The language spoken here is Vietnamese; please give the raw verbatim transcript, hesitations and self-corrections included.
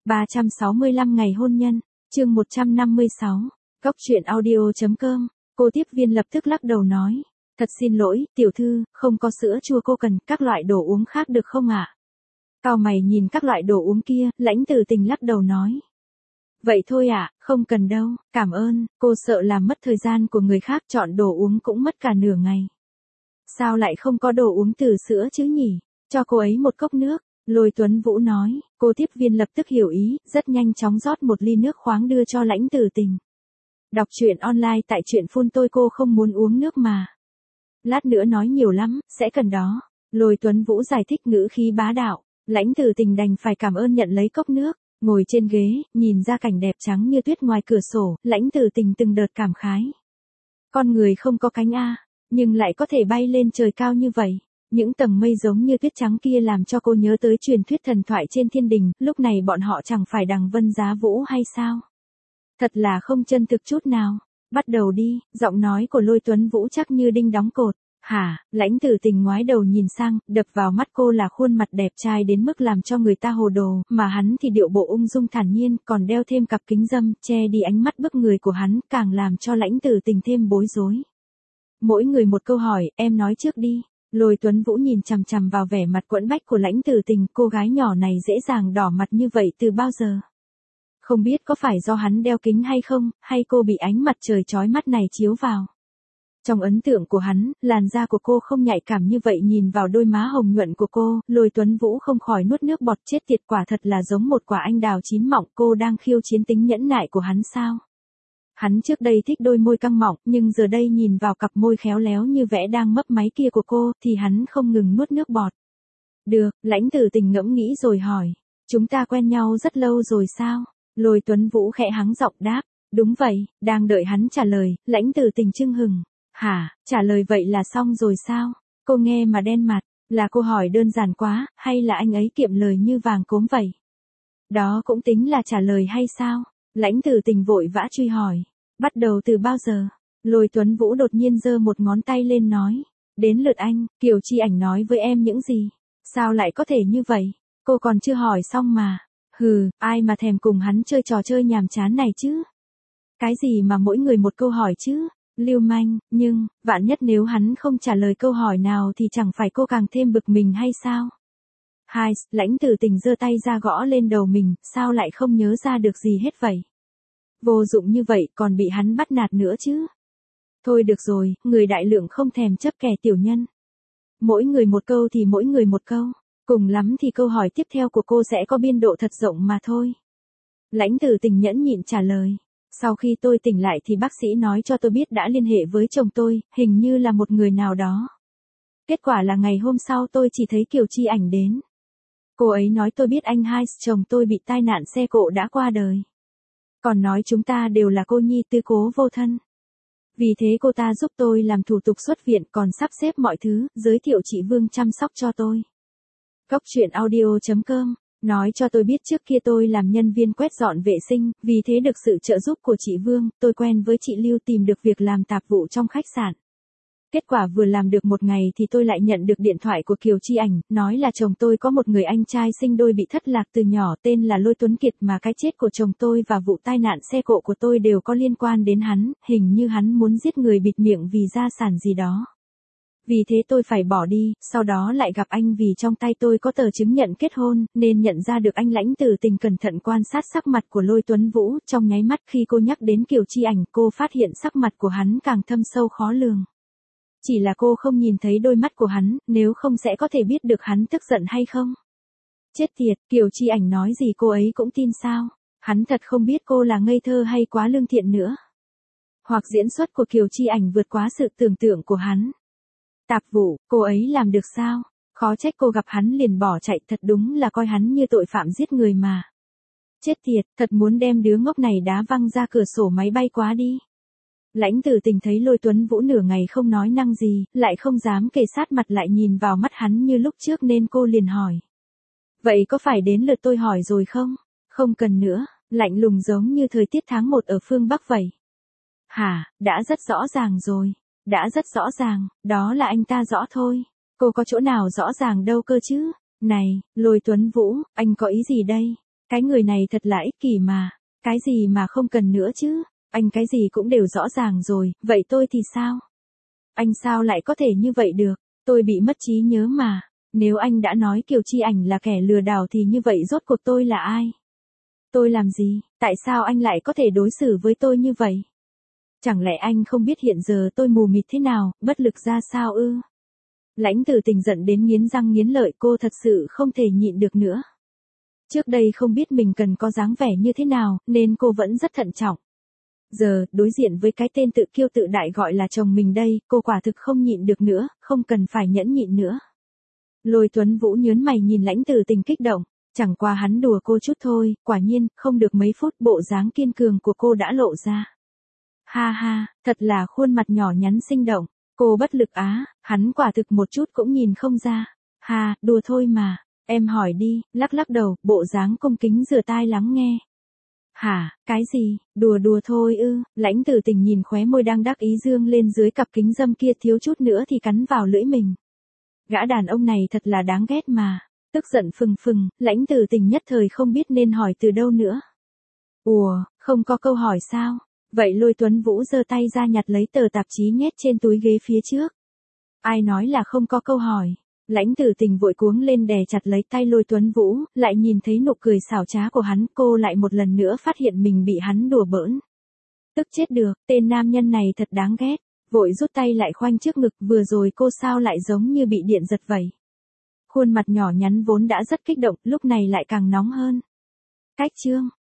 ba trăm sáu mươi lăm ngày hôn nhân, chương một trăm năm mươi sáu, Cóc truyện audio chấm com. Cô tiếp viên lập tức lắc đầu nói, thật xin lỗi, tiểu thư, không có sữa chua cô cần, các loại đồ uống khác được không ạ? Cao mày nhìn các loại đồ uống kia, Lãnh Tử Tình lắc đầu nói. Vậy thôi ạ, à, không cần đâu, cảm ơn, cô sợ làm mất thời gian của người khác, chọn đồ uống cũng mất cả nửa ngày. Sao lại không có đồ uống từ sữa chứ nhỉ? Cho cô ấy một cốc nước. Lôi Tuấn Vũ nói, cô tiếp viên lập tức hiểu ý, rất nhanh chóng rót một ly nước khoáng đưa cho Lãnh Tử Tình. Đọc truyện online tại truyện phun tôi cô không muốn uống nước mà. Lát nữa nói nhiều lắm, sẽ cần đó. Lôi Tuấn Vũ giải thích ngữ khí bá đạo, Lãnh Tử Tình đành phải cảm ơn nhận lấy cốc nước, ngồi trên ghế, nhìn ra cảnh đẹp trắng như tuyết ngoài cửa sổ, Lãnh Tử Tình từng đợt cảm khái. Con người không có cánh a, nhưng lại có thể bay lên trời cao như vậy. Những tầng mây giống như tuyết trắng kia làm cho cô nhớ tới truyền thuyết thần thoại trên thiên đình, lúc này bọn họ chẳng phải đằng vân giá vũ hay sao? Thật là không chân thực chút nào. Bắt đầu đi, giọng nói của Lôi Tuấn Vũ chắc như đinh đóng cột. Hả, Lãnh Tử Tình ngoái đầu nhìn sang, đập vào mắt cô là khuôn mặt đẹp trai đến mức làm cho người ta hồ đồ, mà hắn thì điệu bộ ung dung thản nhiên, còn đeo thêm cặp kính râm, che đi ánh mắt bức người của hắn, càng làm cho Lãnh Tử Tình thêm bối rối. Mỗi người một câu hỏi, em nói trước đi. Lôi Tuấn Vũ nhìn chằm chằm vào vẻ mặt quẫn bách của Lãnh Tử Tình, cô gái nhỏ này dễ dàng đỏ mặt như vậy từ bao giờ? Không biết có phải do hắn đeo kính hay không, hay cô bị ánh mặt trời chói mắt này chiếu vào. Trong ấn tượng của hắn, làn da của cô không nhạy cảm như vậy, nhìn vào đôi má hồng nhuận của cô, Lôi Tuấn Vũ không khỏi nuốt nước bọt, chết tiệt, quả thật là giống một quả anh đào chín mọng. Cô đang khiêu chiến tính nhẫn nại của hắn sao? Hắn trước đây thích đôi môi căng mọng, nhưng giờ đây nhìn vào cặp môi khéo léo như vẽ đang mấp máy kia của cô, thì hắn không ngừng nuốt nước bọt. Được, Lãnh Tử Tình ngẫm nghĩ rồi hỏi, chúng ta quen nhau rất lâu rồi sao? Lôi Tuấn Vũ khẽ hắng giọng đáp, đúng vậy. Đang đợi hắn trả lời, Lãnh Tử Tình chưng hừng. Hả, trả lời vậy là xong rồi sao? Cô nghe mà đen mặt, là cô hỏi đơn giản quá, hay là anh ấy kiệm lời như vàng cốm vậy? Đó cũng tính là trả lời hay sao? Lãnh Tử Tình vội vã truy hỏi, bắt đầu từ bao giờ? Lôi Tuấn Vũ đột nhiên giơ một ngón tay lên nói, đến lượt anh, Kiều Chi Ảnh nói với em những gì? Sao lại có thể như vậy? Cô còn chưa hỏi xong mà. Hừ, ai mà thèm cùng hắn chơi trò chơi nhàm chán này chứ? Cái gì mà mỗi người một câu hỏi chứ? Lưu manh, nhưng, vạn nhất nếu hắn không trả lời câu hỏi nào thì chẳng phải cô càng thêm bực mình hay sao? Hai, Lãnh Tử Tình giơ tay ra gõ lên đầu mình, sao lại không nhớ ra được gì hết vậy? Vô dụng như vậy còn bị hắn bắt nạt nữa chứ? Thôi được rồi, người đại lượng không thèm chấp kẻ tiểu nhân. Mỗi người một câu thì mỗi người một câu, cùng lắm thì câu hỏi tiếp theo của cô sẽ có biên độ thật rộng mà thôi. Lãnh Tử Tình nhẫn nhịn trả lời. Sau khi tôi tỉnh lại thì bác sĩ nói cho tôi biết đã liên hệ với chồng tôi, hình như là một người nào đó. Kết quả là ngày hôm sau tôi chỉ thấy Kiều Chi Ảnh đến. Cô ấy nói tôi biết anh hai, chồng tôi bị tai nạn xe cộ đã qua đời. Còn nói chúng ta đều là cô nhi tư cố vô thân. Vì thế cô ta giúp tôi làm thủ tục xuất viện, còn sắp xếp mọi thứ, giới thiệu chị Vương chăm sóc cho tôi. Cóc truyện audio chấm com. Nói cho tôi biết trước kia tôi làm nhân viên quét dọn vệ sinh, vì thế được sự trợ giúp của chị Vương, tôi quen với chị Lưu, tìm được việc làm tạp vụ trong khách sạn. Kết quả vừa làm được một ngày thì tôi lại nhận được điện thoại của Kiều Chi Ảnh, nói là chồng tôi có một người anh trai sinh đôi bị thất lạc từ nhỏ tên là Lôi Tuấn Kiệt, mà cái chết của chồng tôi và vụ tai nạn xe cộ của tôi đều có liên quan đến hắn, hình như hắn muốn giết người bịt miệng vì gia sản gì đó. Vì thế tôi phải bỏ đi, sau đó lại gặp anh vì trong tay tôi có tờ chứng nhận kết hôn, nên nhận ra được anh. Lãnh Tử Tình cẩn thận quan sát sắc mặt của Lôi Tuấn Vũ, trong nháy mắt khi cô nhắc đến Kiều Chi Ảnh, cô phát hiện sắc mặt của hắn càng thâm sâu khó lường. Chỉ là cô không nhìn thấy đôi mắt của hắn, nếu không sẽ có thể biết được hắn tức giận hay không. Chết tiệt, Kiều Chi Ảnh nói gì cô ấy cũng tin sao? Hắn thật không biết cô là ngây thơ hay quá lương thiện nữa. Hoặc diễn xuất của Kiều Chi Ảnh vượt quá sự tưởng tượng của hắn. Tạp vụ, cô ấy làm được sao? Khó trách cô gặp hắn liền bỏ chạy, thật đúng là coi hắn như tội phạm giết người mà. Chết tiệt, thật muốn đem đứa ngốc này đá văng ra cửa sổ máy bay quá đi. Lãnh Tử Tình thấy Lôi Tuấn Vũ nửa ngày không nói năng gì, lại không dám kề sát mặt lại nhìn vào mắt hắn như lúc trước nên cô liền hỏi. Vậy có phải đến lượt tôi hỏi rồi không? Không cần nữa, lạnh lùng giống như thời tiết tháng một ở phương Bắc vậy. Hả, đã rất rõ ràng rồi. Đã rất rõ ràng, đó là anh ta rõ thôi. Cô có chỗ nào rõ ràng đâu cơ chứ? Này, Lôi Tuấn Vũ, anh có ý gì đây? Cái người này thật là ích kỷ mà, cái gì mà không cần nữa chứ, anh cái gì cũng đều rõ ràng rồi, vậy tôi thì sao? Anh sao lại có thể như vậy được, tôi bị mất trí nhớ mà, nếu anh đã nói Kiều Chi Ảnh là kẻ lừa đảo thì như vậy rốt cuộc tôi là ai? Tôi làm gì, tại sao anh lại có thể đối xử với tôi như vậy? Chẳng lẽ anh không biết hiện giờ tôi mù mịt thế nào, bất lực ra sao ư? Lãnh Tử Tình giận đến nghiến răng nghiến lợi, cô thật sự không thể nhịn được nữa. Trước đây không biết mình cần có dáng vẻ như thế nào, nên cô vẫn rất thận trọng. Giờ, đối diện với cái tên tự kiêu tự đại gọi là chồng mình đây, cô quả thực không nhịn được nữa, không cần phải nhẫn nhịn nữa. Lôi Tuấn Vũ nhớn mày nhìn Lãnh Tử Tình kích động, chẳng qua hắn đùa cô chút thôi, quả nhiên, không được mấy phút bộ dáng kiên cường của cô đã lộ ra. Ha ha, thật là khuôn mặt nhỏ nhắn sinh động, cô bất lực á, hắn quả thực một chút cũng nhìn không ra. Ha, đùa thôi mà, em hỏi đi, lắc lắc đầu, bộ dáng cung kính rửa tai lắng nghe. Hả, cái gì, đùa đùa thôi ư, Lãnh Tử Tình nhìn khóe môi đang đắc ý dương lên dưới cặp kính dâm kia thiếu chút nữa thì cắn vào lưỡi mình. Gã đàn ông này thật là đáng ghét mà, tức giận phừng phừng, Lãnh Tử Tình nhất thời không biết nên hỏi từ đâu nữa. Ủa, không có câu hỏi sao? Vậy Lôi Tuấn Vũ giơ tay ra nhặt lấy tờ tạp chí nhét trên túi ghế phía trước. Ai nói là không có câu hỏi? Lãnh Tử Tình vội cuống lên đè chặt lấy tay Lôi Tuấn Vũ, lại nhìn thấy nụ cười xảo trá của hắn, cô lại một lần nữa phát hiện mình bị hắn đùa bỡn. Tức chết được, tên nam nhân này thật đáng ghét, vội rút tay lại khoanh trước ngực, vừa rồi cô sao lại giống như bị điện giật vậy. Khuôn mặt nhỏ nhắn vốn đã rất kích động, lúc này lại càng nóng hơn. Cách chương